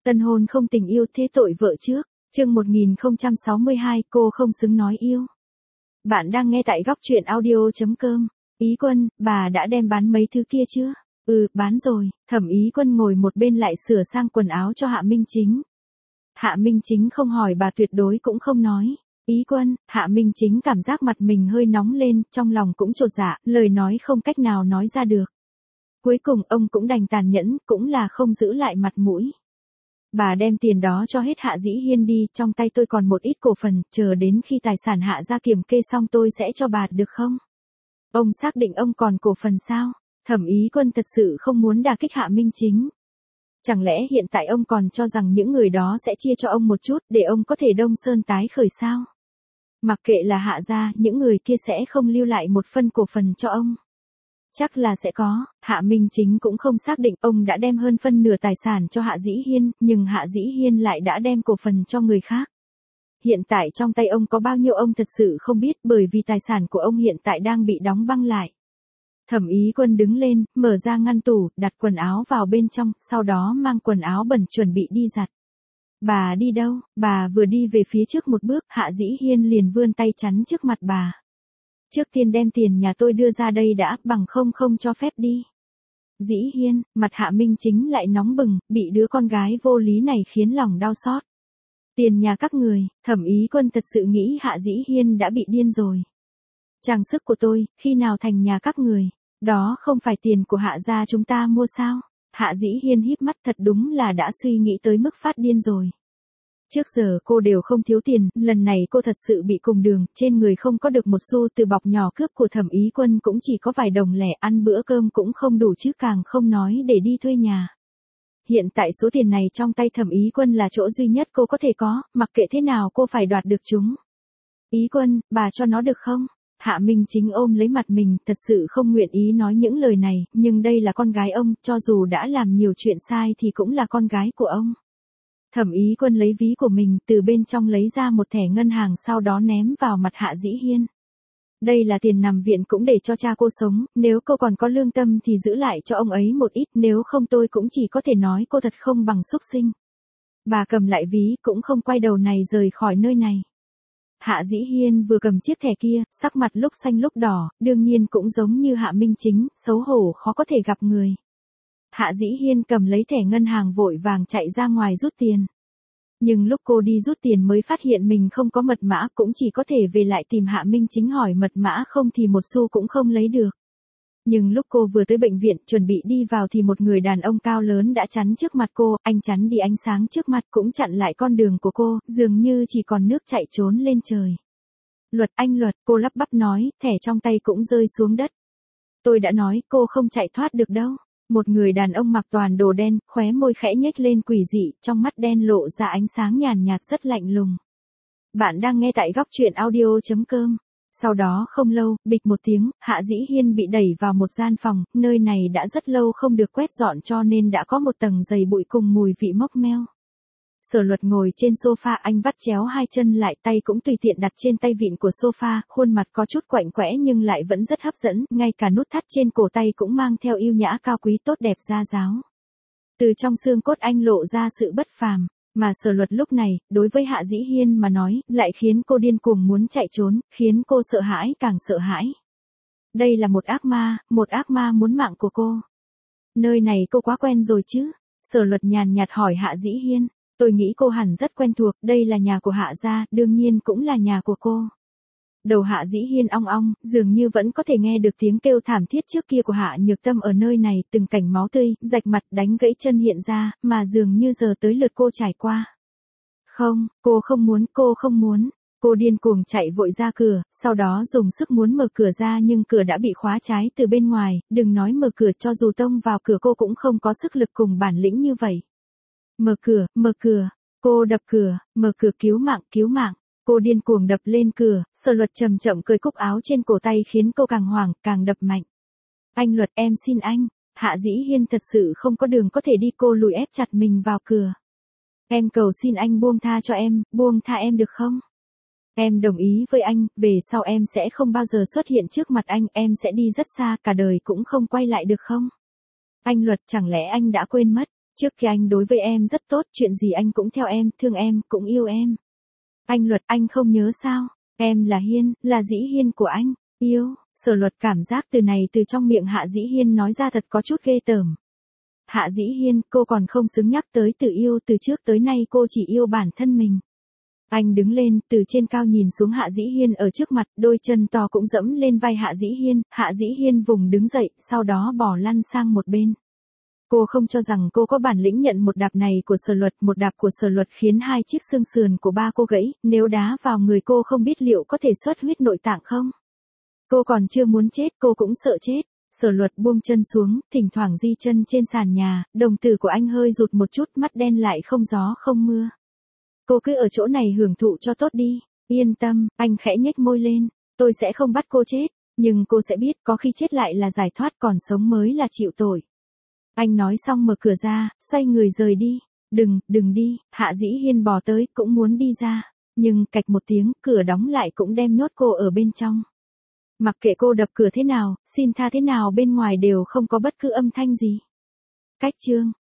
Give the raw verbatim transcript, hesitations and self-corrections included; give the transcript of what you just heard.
Tân hôn không tình yêu thế tội vợ trước. Chương một nghìn không trăm sáu mươi hai, cô không xứng nói yêu. Bạn đang nghe tại góc truyện audio chấm com. Ý Quân, bà đã đem bán mấy thứ kia chưa? Ừ, bán rồi. Thẩm Ý Quân ngồi một bên lại sửa sang quần áo cho Hạ Minh Chính. Hạ Minh Chính không hỏi bà tuyệt đối cũng không nói. Ý Quân, Hạ Minh Chính cảm giác mặt mình hơi nóng lên, trong lòng cũng chột dạ, lời nói không cách nào nói ra được. Cuối cùng ông cũng đành tàn nhẫn, cũng là không giữ lại mặt mũi. Bà đem tiền đó cho hết Hạ Dĩ Hiên đi, trong tay tôi còn một ít cổ phần, chờ đến khi tài sản Hạ ra kiểm kê xong tôi sẽ cho bà được không? Ông xác định ông còn cổ phần sao? Thẩm Ý Quân thật sự không muốn đả kích Hạ Minh Chính. Chẳng lẽ hiện tại ông còn cho rằng những người đó sẽ chia cho ông một chút để ông có thể đông sơn tái khởi sao? Mặc kệ là Hạ gia, những người kia sẽ không lưu lại một phân cổ phần cho ông. Chắc là sẽ có, Hạ Minh Chính cũng không xác định ông đã đem hơn phân nửa tài sản cho Hạ Dĩ Hiên, nhưng Hạ Dĩ Hiên lại đã đem cổ phần cho người khác. Hiện tại trong tay ông có bao nhiêu ông thật sự không biết bởi vì tài sản của ông hiện tại đang bị đóng băng lại. Thẩm Ý Quân đứng lên, mở ra ngăn tủ, đặt quần áo vào bên trong, sau đó mang quần áo bẩn chuẩn bị đi giặt. Bà đi đâu? Bà vừa đi về phía trước một bước, Hạ Dĩ Hiên liền vươn tay chắn trước mặt bà. Trước tiên đem tiền nhà tôi đưa ra đây đã, bằng không không cho phép đi. Dĩ Hiên, mặt Hạ Minh Chính lại nóng bừng, bị đứa con gái vô lý này khiến lòng đau xót. Tiền nhà các người, Thẩm Ý Quân thật sự nghĩ Hạ Dĩ Hiên đã bị điên rồi. Trang sức của tôi, khi nào thành nhà các người? Đó không phải tiền của Hạ gia chúng ta mua sao? Hạ Dĩ Hiên híp mắt, thật đúng là đã suy nghĩ tới mức phát điên rồi. Trước giờ cô đều không thiếu tiền, lần này cô thật sự bị cùng đường, trên người không có được một xu, từ bọc nhỏ cướp của Thẩm Ý Quân cũng chỉ có vài đồng lẻ, ăn bữa cơm cũng không đủ chứ càng không nói để đi thuê nhà. Hiện tại số tiền này trong tay Thẩm Ý Quân là chỗ duy nhất cô có thể có, mặc kệ thế nào cô phải đoạt được chúng. Ý Quân, bà cho nó được không? Hạ Minh Chính ôm lấy mặt mình, thật sự không nguyện ý nói những lời này, nhưng đây là con gái ông, cho dù đã làm nhiều chuyện sai thì cũng là con gái của ông. Thẩm Ý Quân lấy ví của mình, từ bên trong lấy ra một thẻ ngân hàng sau đó ném vào mặt Hạ Dĩ Hiên. Đây là tiền nằm viện cũng để cho cha cô sống, nếu cô còn có lương tâm thì giữ lại cho ông ấy một ít, nếu không tôi cũng chỉ có thể nói cô thật không bằng xúc sinh. Bà cầm lại ví cũng không quay đầu này rời khỏi nơi này. Hạ Dĩ Hiên vừa cầm chiếc thẻ kia, sắc mặt lúc xanh lúc đỏ, đương nhiên cũng giống như Hạ Minh Chính, xấu hổ khó có thể gặp người. Hạ Dĩ Hiên cầm lấy thẻ ngân hàng vội vàng chạy ra ngoài rút tiền. Nhưng lúc cô đi rút tiền mới phát hiện mình không có mật mã, cũng chỉ có thể về lại tìm Hạ Minh Chính hỏi mật mã, không thì một xu cũng không lấy được. Nhưng lúc cô vừa tới bệnh viện chuẩn bị đi vào thì một người đàn ông cao lớn đã chắn trước mặt cô, anh chắn đi ánh sáng trước mặt cũng chặn lại con đường của cô, dường như chỉ còn nước chạy trốn lên trời. Luật anh Luật, cô lắp bắp nói, thẻ trong tay cũng rơi xuống đất. Tôi đã nói cô không chạy thoát được đâu. Một người đàn ông mặc toàn đồ đen, khóe môi khẽ nhếch lên quỷ dị, trong mắt đen lộ ra ánh sáng nhàn nhạt rất lạnh lùng. Bạn đang nghe tại góc truyện audio chấm com. Sau đó không lâu, bịch một tiếng, Hạ Dĩ Hiên bị đẩy vào một gian phòng, nơi này đã rất lâu không được quét dọn cho nên đã có một tầng dày bụi cùng mùi vị mốc meo. Sở Luật ngồi trên sofa, anh vắt chéo hai chân lại, tay cũng tùy tiện đặt trên tay vịn của sofa, khuôn mặt có chút quạnh quẽ nhưng lại vẫn rất hấp dẫn, ngay cả nút thắt trên cổ tay cũng mang theo yêu nhã cao quý tốt đẹp ra dáng. Từ trong xương cốt anh lộ ra sự bất phàm, mà Sở Luật lúc này, đối với Hạ Dĩ Hiên mà nói, lại khiến cô điên cuồng muốn chạy trốn, khiến cô sợ hãi càng sợ hãi. Đây là một ác ma, một ác ma muốn mạng của cô. Nơi này cô quá quen rồi chứ? Sở Luật nhàn nhạt hỏi Hạ Dĩ Hiên. Tôi nghĩ cô hẳn rất quen thuộc, đây là nhà của Hạ gia, đương nhiên cũng là nhà của cô. Đầu Hạ Dĩ Hiên ong ong, dường như vẫn có thể nghe được tiếng kêu thảm thiết trước kia của Hạ Nhược Tâm ở nơi này, từng cảnh máu tươi, rạch mặt, đánh gãy chân hiện ra, mà dường như giờ tới lượt cô trải qua. Không, cô không muốn, cô không muốn. Cô điên cuồng chạy vội ra cửa, sau đó dùng sức muốn mở cửa ra nhưng cửa đã bị khóa trái từ bên ngoài, đừng nói mở cửa, cho dù tông vào cửa cô cũng không có sức lực cùng bản lĩnh như vậy. Mở cửa, mở cửa, cô đập cửa, mở cửa, cứu mạng, cứu mạng. Cô điên cuồng đập lên cửa, Sở Luật chậm chậm cởi cúc áo trên cổ tay khiến cô càng hoảng, càng đập mạnh. Anh Luật, em xin anh. Hạ Dĩ Hiên thật sự không có đường có thể đi, cô lùi ép chặt mình vào cửa. Em cầu xin anh buông tha cho em, buông tha em được không? Em đồng ý với anh, về sau em sẽ không bao giờ xuất hiện trước mặt anh, em sẽ đi rất xa, cả đời cũng không quay lại được không? Anh Luật, chẳng lẽ anh đã quên mất? Trước khi anh đối với em rất tốt, chuyện gì anh cũng theo em, thương em, cũng yêu em. Anh Luật, anh không nhớ sao? Em là Hiên, là Dĩ Hiên của anh. Yêu, Sở Luật cảm giác từ này từ trong miệng Hạ Dĩ Hiên nói ra thật có chút ghê tởm. Hạ Dĩ Hiên, cô còn không xứng nhắc tới từ yêu, từ trước tới nay cô chỉ yêu bản thân mình. Anh đứng lên, từ trên cao nhìn xuống Hạ Dĩ Hiên ở trước mặt, đôi chân to cũng dẫm lên vai Hạ Dĩ Hiên, Hạ Dĩ Hiên vùng đứng dậy, sau đó bỏ lăn sang một bên. Cô không cho rằng cô có bản lĩnh nhận một đạp này của Sở Luật, một đạp của Sở Luật khiến hai chiếc xương sườn của ba cô gãy, nếu đá vào người cô không biết liệu có thể xuất huyết nội tạng không. Cô còn chưa muốn chết, cô cũng sợ chết. Sở Luật buông chân xuống, thỉnh thoảng di chân trên sàn nhà, đồng tử của anh hơi rụt một chút, mắt đen lại không gió không mưa. Cô cứ ở chỗ này hưởng thụ cho tốt đi, yên tâm, anh khẽ nhếch môi lên, tôi sẽ không bắt cô chết, nhưng cô sẽ biết có khi chết lại là giải thoát, còn sống mới là chịu tội. Anh nói xong mở cửa ra, xoay người rời đi. Đừng, đừng đi, Hạ Dĩ Hiên bò tới, cũng muốn đi ra, nhưng cạch một tiếng, cửa đóng lại cũng đem nhốt cô ở bên trong. Mặc kệ cô đập cửa thế nào, xin tha thế nào, bên ngoài đều không có bất cứ âm thanh gì. Cách chương